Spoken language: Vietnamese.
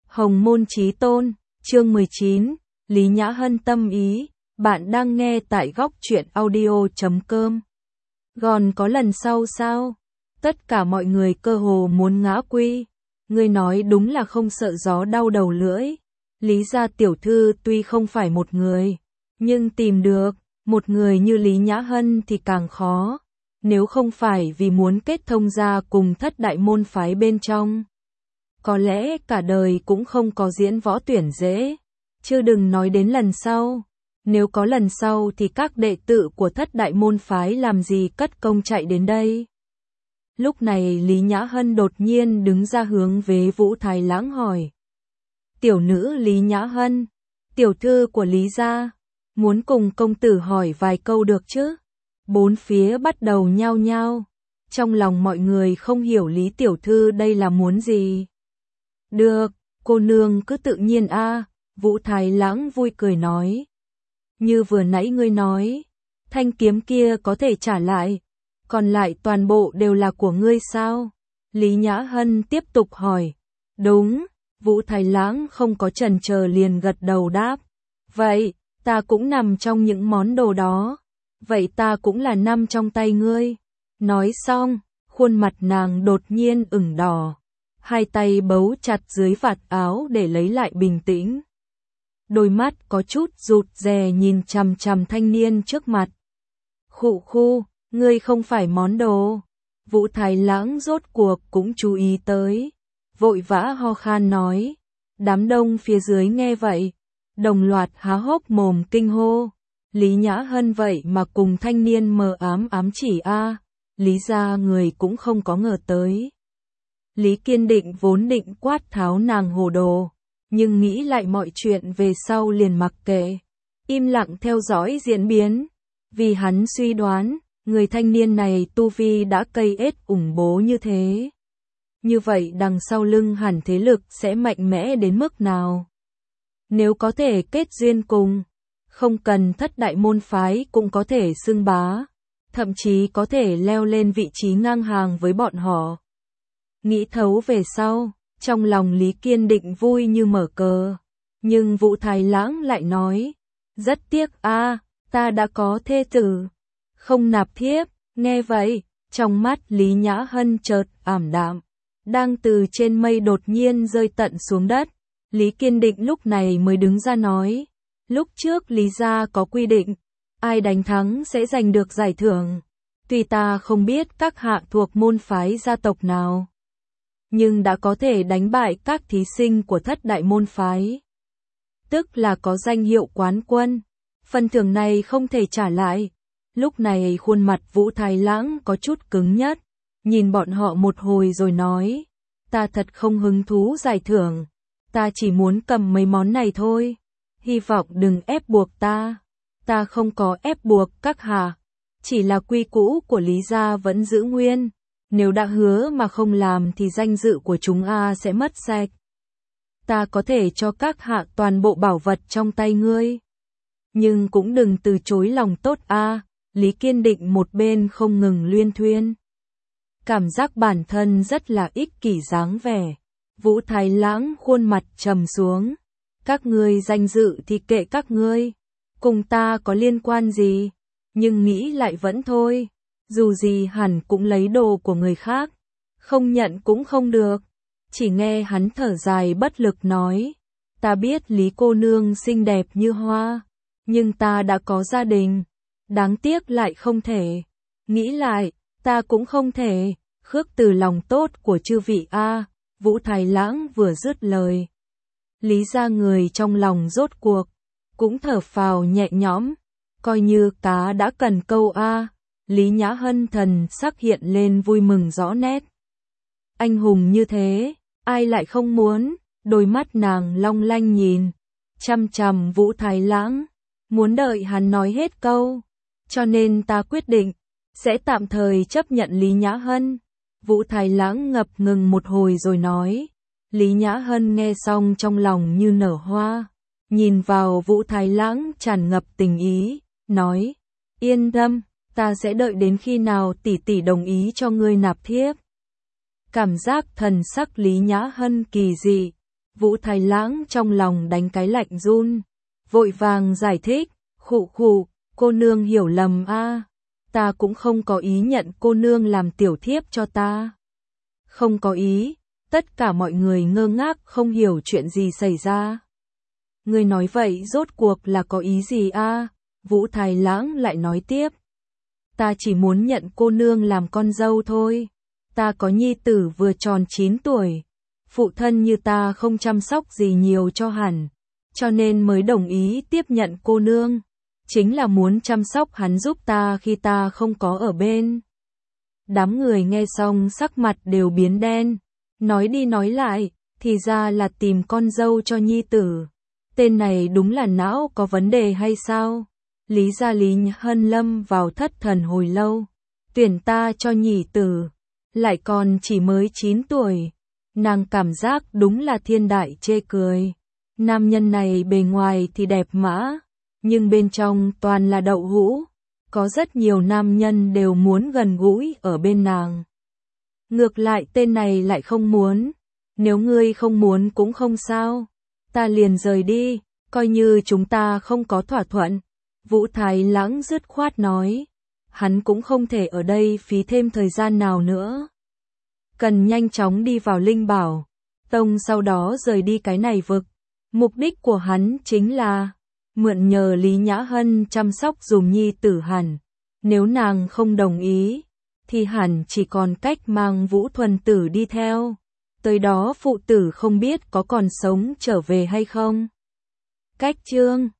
Hồng Môn Chí Tôn, chương 19, Lý Nhã Hân tâm ý, bạn đang nghe tại góc truyện audio.com. Còn có lần sau sao? Tất cả mọi người cơ hồ muốn ngã quy. Ngươi nói đúng là không sợ gió đau đầu lưỡi. Lý gia tiểu thư tuy không phải một người, nhưng tìm được một người như Lý Nhã Hân thì càng khó. Nếu không phải vì muốn kết thông gia cùng thất đại môn phái bên trong, có lẽ cả đời cũng không có diễn võ tuyển dễ. Chứ đừng nói đến lần sau. Nếu có lần sau thì các đệ tử của thất đại môn phái làm gì cất công chạy đến đây. Lúc này Lý Nhã Hân đột nhiên đứng ra hướng về Vũ Thái Lãng hỏi. Tiểu nữ Lý Nhã Hân, tiểu thư của Lý gia, muốn cùng công tử hỏi vài câu được chứ? Bốn phía bắt đầu nhao nhao. Trong lòng mọi người không hiểu Lý tiểu thư đây là muốn gì. Được, cô nương cứ tự nhiên a. Vũ Thái Lãng vui cười nói. Như vừa nãy ngươi nói, thanh kiếm kia có thể trả lại, còn lại toàn bộ đều là của ngươi sao? Lý Nhã Hân tiếp tục hỏi. Đúng, Vũ Thái Lãng không có chần chờ liền gật đầu đáp. Vậy, ta cũng nằm trong những món đồ đó. Vậy ta cũng là nằm trong tay ngươi. Nói xong, khuôn mặt nàng đột nhiên ửng đỏ. Hai tay bấu chặt dưới vạt áo để lấy lại bình tĩnh. Đôi mắt có chút rụt rè nhìn chằm chằm thanh niên trước mặt. Khụ khu, ngươi không phải món đồ. Vũ Thái Lãng rốt cuộc cũng chú ý tới. Vội vã ho khan nói. Đám đông phía dưới nghe vậy, đồng loạt há hốc mồm kinh hô. Lý Nhã Hân vậy mà cùng thanh niên mờ ám ám chỉ a. Lý gia người cũng không có ngờ tới. Lý Kiên Định vốn định quát tháo nàng hồ đồ, nhưng nghĩ lại mọi chuyện về sau liền mặc kệ, im lặng theo dõi diễn biến. Vì hắn suy đoán, người thanh niên này tu vi đã cây ết ủng bố như thế. Như vậy đằng sau lưng hẳn thế lực sẽ mạnh mẽ đến mức nào? Nếu có thể kết duyên cùng, không cần thất đại môn phái cũng có thể xưng bá, thậm chí có thể leo lên vị trí ngang hàng với bọn họ. Nghĩ thấu về sau, trong lòng Lý Kiên Định vui như mở cờ. Nhưng Vũ Thái Lãng lại nói, rất tiếc a, ta đã có thê tử, không nạp thiếp. Nghe vậy, trong mắt Lý Nhã Hân chợt ảm đạm, đang từ trên mây đột nhiên rơi tận xuống đất. Lý Kiên Định lúc này mới đứng ra nói, lúc trước Lý gia có quy định, ai đánh thắng sẽ giành được giải thưởng. Tuy ta không biết các hạ thuộc môn phái gia tộc nào, nhưng đã có thể đánh bại các thí sinh của thất đại môn phái, tức là có danh hiệu quán quân. Phần thưởng này không thể trả lại. Lúc này khuôn mặt Vũ Thái Lãng có chút cứng nhắc, nhìn bọn họ một hồi rồi nói, ta thật không hứng thú giải thưởng, ta chỉ muốn cầm mấy món này thôi, hy vọng đừng ép buộc ta. Ta không có ép buộc các hạ, chỉ là quy củ của Lý gia vẫn giữ nguyên. Nếu đã hứa mà không làm thì danh dự của chúng sẽ mất sạch. Ta có thể cho các hạ toàn bộ bảo vật trong tay ngươi, nhưng cũng đừng từ chối lòng tốt a. Lý Kiên Định một bên không ngừng luyên thuyên, cảm giác bản thân rất là ích kỷ dáng vẻ. Vũ Thái Lãng khuôn mặt trầm xuống. Các ngươi danh dự thì kệ các ngươi, cùng ta có liên quan gì? Nhưng nghĩ lại vẫn thôi. Dù gì hẳn cũng lấy đồ của người khác, không nhận cũng không được. Chỉ nghe hắn thở dài bất lực nói, ta biết Lý cô nương xinh đẹp như hoa, nhưng ta đã có gia đình, đáng tiếc lại không thể. Nghĩ lại, ta cũng không thể khước từ lòng tốt của chư vị a. Vũ Thái Lãng vừa dứt lời, Lý gia người trong lòng rốt cuộc cũng thở phào nhẹ nhõm, coi như cá đã cần câu a. Lý Nhã Hân thần sắc hiện lên vui mừng rõ nét. Anh hùng như thế, ai lại không muốn? Đôi mắt nàng long lanh nhìn chằm chằm Vũ Thái Lãng, muốn đợi hắn nói hết câu. Cho nên ta quyết định sẽ tạm thời chấp nhận Lý Nhã Hân. Vũ Thái Lãng ngập ngừng một hồi rồi nói. Lý Nhã Hân nghe xong trong lòng như nở hoa, nhìn vào Vũ Thái Lãng tràn ngập tình ý, nói, yên tâm, ta sẽ đợi đến khi nào tỷ tỷ đồng ý cho ngươi nạp thiếp. Cảm giác thần sắc Lý Nhã Hân kỳ dị, Vũ Thái Lãng trong lòng đánh cái lạnh run, vội vàng giải thích, khụ khụ, cô nương hiểu lầm a, ta cũng không có ý nhận cô nương làm tiểu thiếp cho ta. Không có ý, tất cả mọi người ngơ ngác không hiểu chuyện gì xảy ra. Ngươi nói vậy rốt cuộc là có ý gì a? Vũ Thái Lãng lại nói tiếp. Ta chỉ muốn nhận cô nương làm con dâu thôi. Ta có nhi tử vừa tròn 9 tuổi. Phụ thân như ta không chăm sóc gì nhiều cho hẳn. Cho nên mới đồng ý tiếp nhận cô nương. Chính là muốn chăm sóc hắn giúp ta khi ta không có ở bên. Đám người nghe xong sắc mặt đều biến đen. Nói đi nói lại, thì ra là tìm con dâu cho nhi tử. Tên này đúng là não có vấn đề hay sao? Lý gia Lý Hân lâm vào thất thần hồi lâu. Tuyển ta cho nhị tử, lại còn chỉ mới 9 tuổi. Nàng cảm giác đúng là thiên đại chê cười. Nam nhân này bề ngoài thì đẹp mã, nhưng bên trong toàn là đậu hũ. Có rất nhiều nam nhân đều muốn gần gũi ở bên nàng. Ngược lại tên này lại không muốn. Nếu ngươi không muốn cũng không sao. Ta liền rời đi, coi như chúng ta không có thỏa thuận. Vũ Thái Lãng dứt khoát nói. Hắn cũng không thể ở đây phí thêm thời gian nào nữa. Cần nhanh chóng đi vào Linh Bảo Tông, sau đó rời đi cái này vực. Mục đích của hắn chính là mượn nhờ Lý Nhã Hân chăm sóc dùm nhi tử hẳn. Nếu nàng không đồng ý, thì hẳn chỉ còn cách mang Vũ Thuần Tử đi theo. Tới đó phụ tử không biết có còn sống trở về hay không. Cách chương